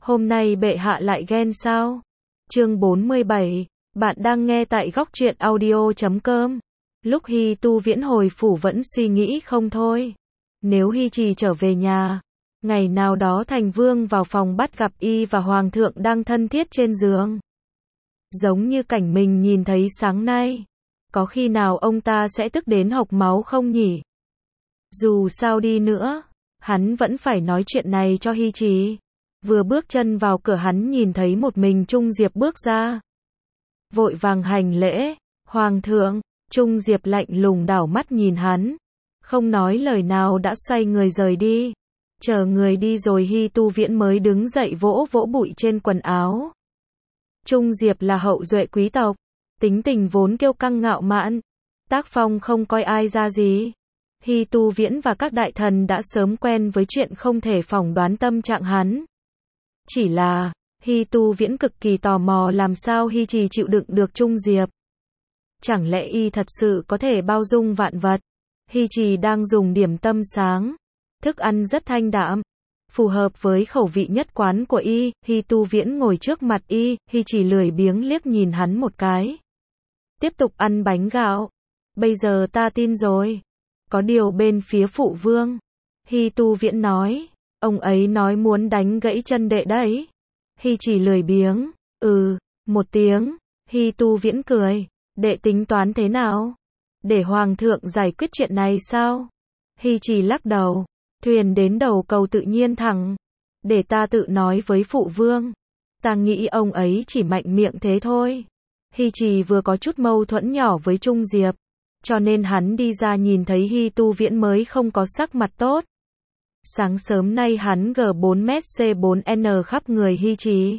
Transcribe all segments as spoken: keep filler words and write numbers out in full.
Hôm nay bệ hạ lại ghen sao? Chương bốn mươi bảy, bạn đang nghe tại góc truyện audio chấm com. Lúc Hy Tu Viễn hồi phủ vẫn suy nghĩ không thôi. Nếu Hy Trì trở về nhà, ngày nào đó Thành Vương vào phòng bắt gặp y và Hoàng thượng đang thân thiết trên giường. Giống như cảnh mình nhìn thấy sáng nay. Có khi nào ông ta sẽ tức đến hộc máu không nhỉ? Dù sao đi nữa, hắn vẫn phải nói chuyện này cho Hy Trì. Vừa bước chân vào cửa hắn nhìn thấy một mình Trung Diệp bước ra. Vội vàng hành lễ, Hoàng thượng. Trung Diệp lạnh lùng đảo mắt nhìn hắn, không nói lời nào đã xoay người rời đi. Chờ người đi rồi Hy Tu Viễn mới đứng dậy vỗ vỗ bụi trên quần áo. Trung Diệp là hậu duệ quý tộc, tính tình vốn kiêu căng ngạo mạn, tác phong không coi ai ra gì. Hy Tu Viễn và các đại thần đã sớm quen với chuyện không thể phỏng đoán tâm trạng hắn. Chỉ là, Hy Tu Viễn cực kỳ tò mò làm sao Hy Trì chịu đựng được Trung Diệp. Chẳng lẽ y thật sự có thể bao dung vạn vật? Hy Trì đang dùng điểm tâm sáng, thức ăn rất thanh đạm, phù hợp với khẩu vị nhất quán của y. Hy Tu Viễn ngồi trước mặt y, Hy Trì lười biếng liếc nhìn hắn một cái. Tiếp tục ăn bánh gạo. Bây giờ ta tin rồi. Có điều bên phía phụ vương. Hy Tu Viễn nói, ông ấy nói muốn đánh gãy chân đệ đấy. Hy Trì lười biếng, ừ, một tiếng. Hy Tu Viễn cười, đệ tính toán thế nào? Để Hoàng thượng giải quyết chuyện này sao? Hy Trì lắc đầu, thuyền đến đầu cầu tự nhiên thẳng. Để ta tự nói với phụ vương. Ta nghĩ ông ấy chỉ mạnh miệng thế thôi. Hy Trì vừa có chút mâu thuẫn nhỏ với Trung Diệp, cho nên hắn đi ra nhìn thấy Hy Tu Viễn mới không có sắc mặt tốt. Sáng sớm nay hắn G bốn mét C bốn N khắp người Hy Trì.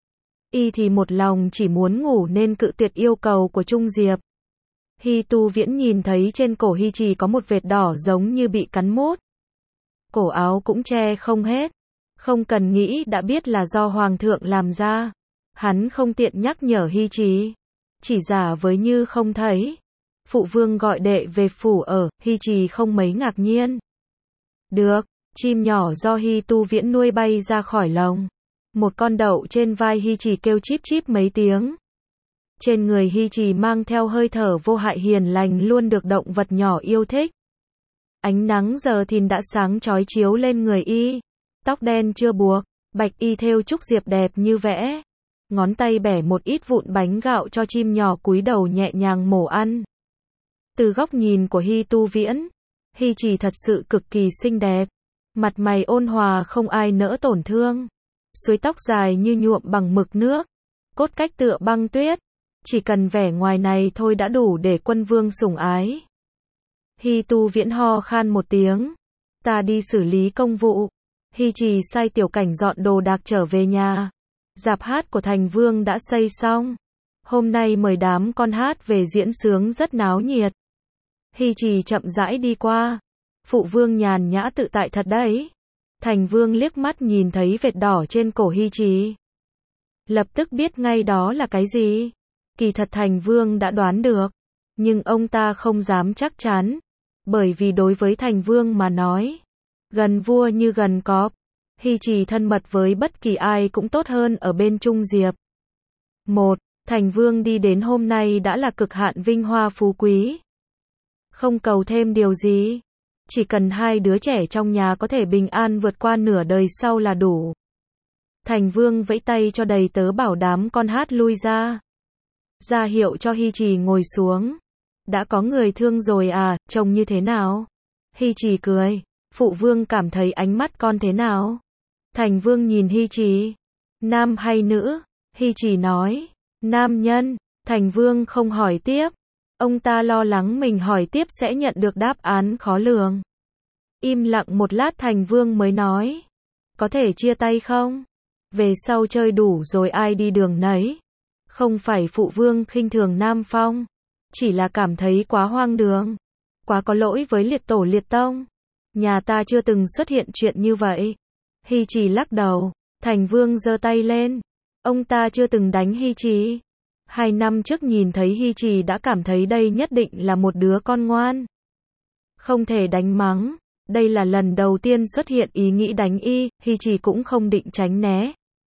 Y thì một lòng chỉ muốn ngủ nên cự tuyệt yêu cầu của Trung Diệp. Hy Tu Viễn nhìn thấy trên cổ Hy Trì có một vệt đỏ giống như bị cắn mút. Cổ áo cũng che không hết. Không cần nghĩ đã biết là do Hoàng thượng làm ra. Hắn không tiện nhắc nhở Hy Trì, chỉ giả với như không thấy. Phụ vương gọi đệ về phủ ở, Hy Trì không mấy ngạc nhiên. Được, chim nhỏ do Hy Tu Viễn nuôi bay ra khỏi lồng. Một con đậu trên vai Hy Trì kêu chíp chíp mấy tiếng. Trên người Hy Trì mang theo hơi thở vô hại hiền lành luôn được động vật nhỏ yêu thích. Ánh nắng giờ thìn đã sáng chói chiếu lên người y. Tóc đen chưa buộc, bạch y thêu trúc diệp đẹp như vẽ. Ngón tay bẻ một ít vụn bánh gạo cho chim nhỏ cúi đầu nhẹ nhàng mổ ăn. Từ góc nhìn của Hy Tu Viễn, Hy Trì thật sự cực kỳ xinh đẹp. Mặt mày ôn hòa không ai nỡ tổn thương. Suối tóc dài như nhuộm bằng mực nước. Cốt cách tựa băng tuyết. Chỉ cần vẻ ngoài này thôi đã đủ để quân vương sủng ái. Hy Tu Viễn ho khan một tiếng. Ta đi xử lý công vụ. Hy Trì sai tiểu cảnh dọn đồ đạc trở về nhà. Rạp hát của Thành Vương đã xây xong. Hôm nay mời đám con hát về diễn sướng rất náo nhiệt. Hy Trì chậm rãi đi qua. Phụ vương nhàn nhã tự tại thật đấy. Thành Vương liếc mắt nhìn thấy vệt đỏ trên cổ Hy Trì. Lập tức biết ngay đó là cái gì. Kỳ thật Thành Vương đã đoán được. Nhưng ông ta không dám chắc chắn. Bởi vì đối với Thành Vương mà nói, gần vua như gần cọp. Hy Trì thân mật với bất kỳ ai cũng tốt hơn ở bên Trung Diệp. Một, Thành Vương đi đến hôm nay đã là cực hạn vinh hoa phú quý. Không cầu thêm điều gì. Chỉ cần hai đứa trẻ trong nhà có thể bình an vượt qua nửa đời sau là đủ. Thành Vương vẫy tay cho đầy tớ bảo đám con hát lui ra. Ra hiệu cho Hy Trì ngồi xuống. Đã có người thương rồi à, trông như thế nào? Hy Trì cười. Phụ vương cảm thấy ánh mắt con thế nào? Thành Vương nhìn Hy Trì. Nam hay nữ? Hy Trì nói. Nam nhân. Thành Vương không hỏi tiếp. Ông ta lo lắng mình hỏi tiếp sẽ nhận được đáp án khó lường. Im lặng một lát Thành Vương mới nói. Có thể chia tay không? Về sau chơi đủ rồi ai đi đường nấy. Không phải phụ vương khinh thường Nam Phong. Chỉ là cảm thấy quá hoang đường. Quá có lỗi với liệt tổ liệt tông. Nhà ta chưa từng xuất hiện chuyện như vậy. Hy Trì lắc đầu. Thành Vương giơ tay lên. Ông ta chưa từng đánh Hy Trì. Hai năm trước nhìn thấy Hy Trì đã cảm thấy đây nhất định là một đứa con ngoan. Không thể đánh mắng. Đây là lần đầu tiên xuất hiện ý nghĩ đánh y, Hy Trì cũng không định tránh né.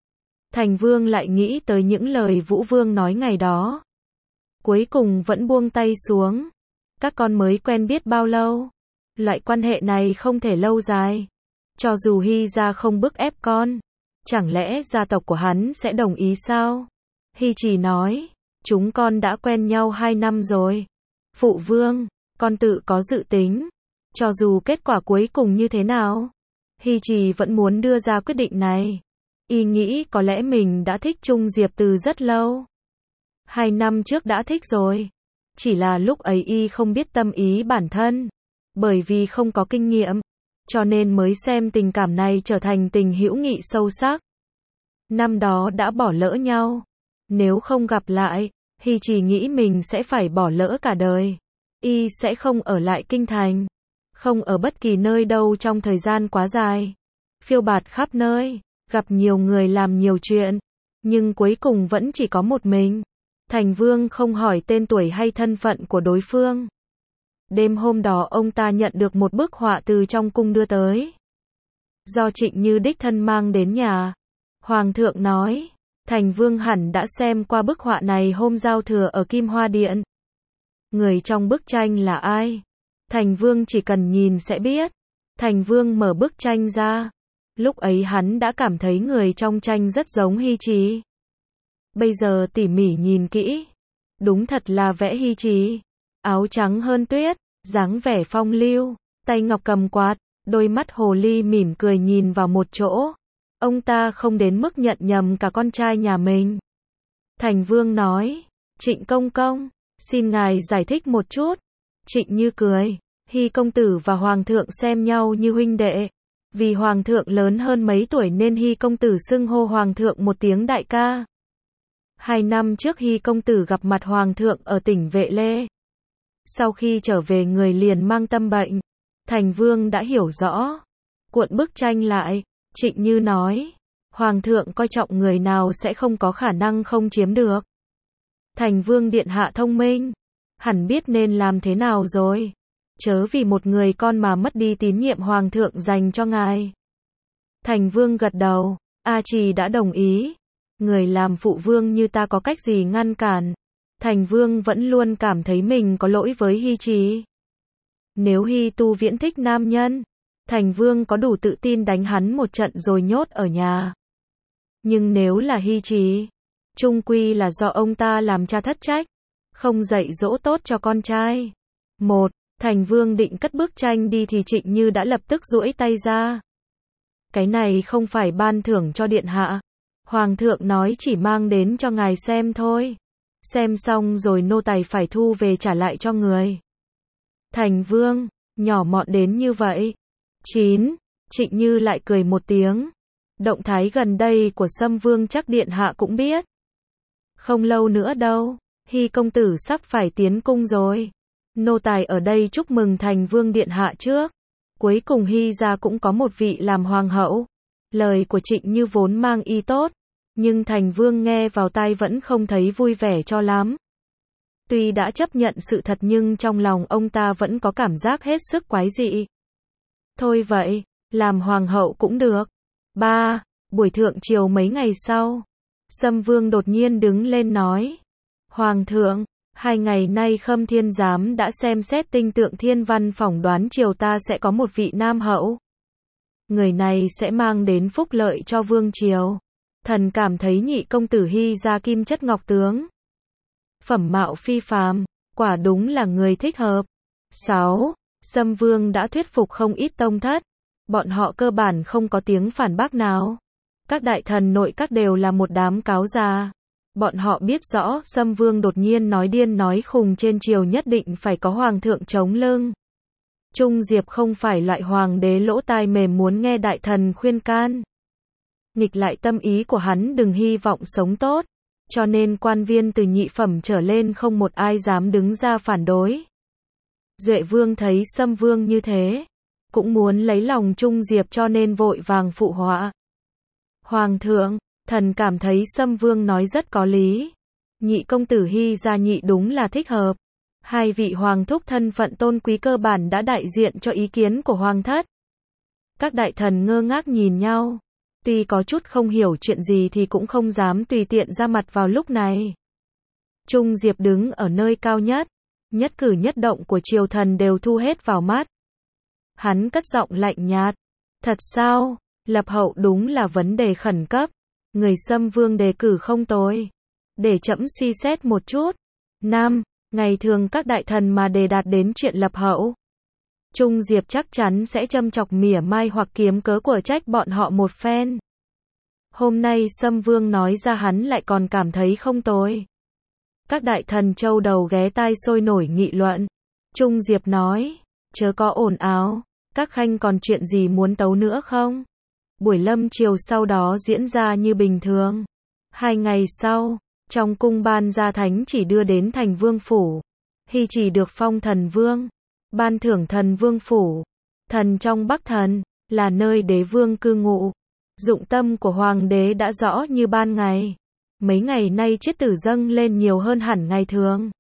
Thành Vương lại nghĩ tới những lời Vũ Vương nói ngày đó. Cuối cùng vẫn buông tay xuống. Các con mới quen biết bao lâu? Loại quan hệ này không thể lâu dài. Cho dù Hy gia không bức ép con, chẳng lẽ gia tộc của hắn sẽ đồng ý sao? Hy chỉ nói, chúng con đã quen nhau hai năm rồi. Phụ vương, con tự có dự tính. Cho dù kết quả cuối cùng như thế nào, Hy Trì vẫn muốn đưa ra quyết định này. Y nghĩ có lẽ mình đã thích Trung Diệp từ rất lâu. Hai năm trước đã thích rồi. Chỉ là lúc ấy Y không biết tâm ý bản thân. Bởi vì không có kinh nghiệm, cho nên mới xem tình cảm này trở thành tình hữu nghị sâu sắc. Năm đó đã bỏ lỡ nhau. Nếu không gặp lại, Hy chỉ nghĩ mình sẽ phải bỏ lỡ cả đời. Y sẽ không ở lại kinh thành, không ở bất kỳ nơi đâu trong thời gian quá dài. Phiêu bạt khắp nơi, gặp nhiều người làm nhiều chuyện, nhưng cuối cùng vẫn chỉ có một mình. Thành Vương không hỏi tên tuổi hay thân phận của đối phương. Đêm hôm đó ông ta nhận được một bức họa từ trong cung đưa tới. Do Trịnh Như đích thân mang đến nhà. Hoàng thượng nói, Thành Vương hẳn đã xem qua bức họa này hôm giao thừa ở Kim Hoa Điện. Người trong bức tranh là ai? Thành Vương chỉ cần nhìn sẽ biết. Thành Vương mở bức tranh ra. Lúc ấy hắn đã cảm thấy người trong tranh rất giống Hy Trì. Bây giờ tỉ mỉ nhìn kỹ. Đúng thật là vẽ Hy Trì. Áo trắng hơn tuyết, dáng vẻ phong lưu, tay ngọc cầm quạt, đôi mắt hồ ly mỉm cười nhìn vào một chỗ. Ông ta không đến mức nhận nhầm cả con trai nhà mình. Thành Vương nói, Trịnh công công, xin ngài giải thích một chút. Trịnh Như cười, Hy công tử và Hoàng thượng xem nhau như huynh đệ. Vì Hoàng thượng lớn hơn mấy tuổi nên Hy công tử xưng hô Hoàng thượng một tiếng đại ca. Hai năm trước Hy công tử gặp mặt Hoàng thượng ở tỉnh Vệ Lê. Sau khi trở về người liền mang tâm bệnh. Thành Vương đã hiểu rõ. Cuộn bức tranh lại, Trịnh Như nói, Hoàng thượng coi trọng người nào sẽ không có khả năng không chiếm được. Thành Vương điện hạ thông minh, hẳn biết nên làm thế nào rồi. Chớ vì một người con mà mất đi tín nhiệm Hoàng thượng dành cho ngài. Thành Vương gật đầu, A Trì đã đồng ý. Người làm phụ vương như ta có cách gì ngăn cản. Thành Vương vẫn luôn cảm thấy mình có lỗi với Hy Trì. Nếu Hy Tu Viễn thích nam nhân, Thành Vương có đủ tự tin đánh hắn một trận rồi nhốt ở nhà. Nhưng nếu là Hy Trì, chung quy là do ông ta làm cha thất trách, không dạy dỗ tốt cho con trai. Một, Thành Vương định cất bức tranh đi thì Trịnh Như đã lập tức duỗi tay ra. Cái này không phải ban thưởng cho điện hạ. Hoàng thượng nói chỉ mang đến cho ngài xem thôi. Xem xong rồi nô tài phải thu về trả lại cho người. Thành Vương, nhỏ mọn đến như vậy. Chín, Trịnh Như lại cười một tiếng. Động thái gần đây của Sâm Vương chắc điện hạ cũng biết. Không lâu nữa đâu, Hy công tử sắp phải tiến cung rồi. Nô tài ở đây chúc mừng Thành Vương điện hạ trước. Cuối cùng Hy gia cũng có một vị làm hoàng hậu. Lời của Trịnh Như vốn mang ý tốt, nhưng Thành Vương nghe vào tai vẫn không thấy vui vẻ cho lắm. Tuy đã chấp nhận sự thật nhưng trong lòng ông ta vẫn có cảm giác hết sức quái dị. Thôi vậy, làm hoàng hậu cũng được. Ba, buổi thượng triều mấy ngày sau, Sâm Vương đột nhiên đứng lên nói. Hoàng thượng, hai ngày nay Khâm Thiên Giám đã xem xét tinh tượng thiên văn phỏng đoán triều ta sẽ có một vị nam hậu. Người này sẽ mang đến phúc lợi cho vương triều. Thần cảm thấy nhị công tử Hy gia kim chất ngọc tướng. Phẩm mạo phi phàm, quả đúng là người thích hợp. Sáu, Sâm Vương đã thuyết phục không ít tông thất. Bọn họ cơ bản không có tiếng phản bác nào. Các đại thần nội các đều là một đám cáo già. Bọn họ biết rõ Sâm Vương đột nhiên nói điên nói khùng trên triều nhất định phải có hoàng thượng chống lưng. Trung Diệp không phải loại hoàng đế lỗ tai mềm muốn nghe đại thần khuyên can. Nghịch lại tâm ý của hắn đừng hy vọng sống tốt. Cho nên quan viên từ nhị phẩm trở lên không một ai dám đứng ra phản đối. Duệ Vương thấy Sâm Vương như thế, cũng muốn lấy lòng Trung Diệp cho nên vội vàng phụ họa. Hoàng thượng, thần cảm thấy Sâm Vương nói rất có lý. Nhị công tử Hy gia nhị đúng là thích hợp. Hai vị hoàng thúc thân phận tôn quý cơ bản đã đại diện cho ý kiến của hoàng thất. Các đại thần ngơ ngác nhìn nhau. Tuy có chút không hiểu chuyện gì thì cũng không dám tùy tiện ra mặt vào lúc này. Trung Diệp đứng ở nơi cao nhất, nhất cử nhất động của triều thần đều thu hết vào mắt. Hắn cất giọng lạnh nhạt, thật sao, lập hậu đúng là vấn đề khẩn cấp, người Sâm Vương đề cử không tồi, để trẫm suy xét một chút. Nam, ngày thường các đại thần mà đề đạt đến chuyện lập hậu, Trung Diệp chắc chắn sẽ châm chọc mỉa mai hoặc kiếm cớ của trách bọn họ một phen. Hôm nay Sâm Vương nói ra hắn lại còn cảm thấy không tồi. Các đại thần châu đầu ghé tai sôi nổi nghị luận. Trung Diệp nói, chớ có ồn ào, các khanh còn chuyện gì muốn tấu nữa không? Buổi lâm chiều sau đó diễn ra như bình thường. Hai ngày sau, trong cung ban ra thánh chỉ đưa đến thành vương phủ. Hy chỉ được phong thần vương, ban thưởng thần vương phủ. Thần trong Bắc Thần, là nơi đế vương cư ngụ. Dụng tâm của hoàng đế đã rõ như ban ngày. Mấy ngày nay chiết tử dâng lên nhiều hơn hẳn ngày thường.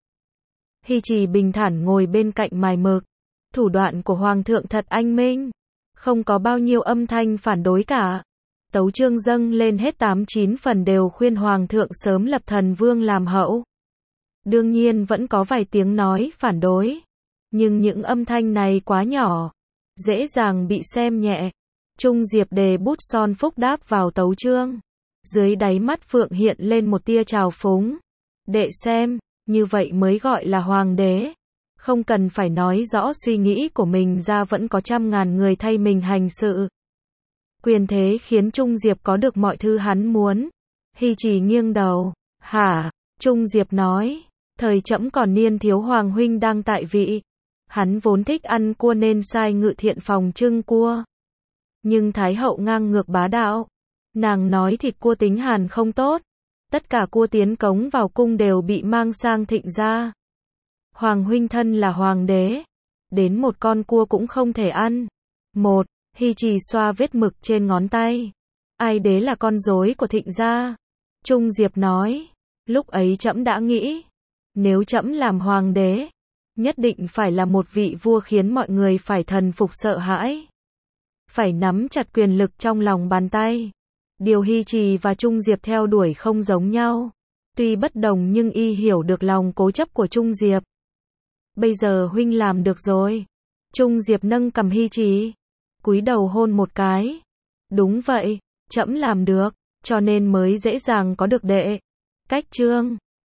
Hy Trì bình thản ngồi bên cạnh mài mực. Thủ đoạn của hoàng thượng thật anh minh. Không có bao nhiêu âm thanh phản đối cả. Tấu chương dâng lên hết tám chín phần đều khuyên hoàng thượng sớm lập thần vương làm hậu. Đương nhiên vẫn có vài tiếng nói phản đối. Nhưng những âm thanh này quá nhỏ, dễ dàng bị xem nhẹ. Trung Diệp đề bút son phúc đáp vào tấu chương. Dưới đáy mắt Phượng hiện lên một tia trào phúng. Đệ xem, như vậy mới gọi là hoàng đế. Không cần phải nói rõ suy nghĩ của mình ra vẫn có trăm ngàn người thay mình hành sự. Quyền thế khiến Trung Diệp có được mọi thứ hắn muốn. Hy Trì nghiêng đầu. Hả? Trung Diệp nói. Thời trẫm còn niên thiếu hoàng huynh đang tại vị. Hắn vốn thích ăn cua nên sai ngự thiện phòng trưng cua. Nhưng Thái hậu ngang ngược bá đạo. Nàng nói thịt cua tính hàn không tốt. Tất cả cua tiến cống vào cung đều bị mang sang thịnh gia. Hoàng huynh thân là hoàng đế. Đến một con cua cũng không thể ăn. Một, Hy Trì xoa vết mực trên ngón tay. Ai đế là con rối của thịnh gia? Trung Diệp nói. Lúc ấy trẫm đã nghĩ. Nếu trẫm làm hoàng đế, nhất định phải là một vị vua khiến mọi người phải thần phục sợ hãi. Phải nắm chặt quyền lực trong lòng bàn tay. Điều Hy Trì và Trung Diệp theo đuổi không giống nhau. Tuy bất đồng nhưng y hiểu được lòng cố chấp của Trung Diệp. Bây giờ huynh làm được rồi. Trung Diệp nâng cầm Hy Trì, cúi đầu hôn một cái. Đúng vậy, trẫm làm được, cho nên mới dễ dàng có được đệ. Cách chương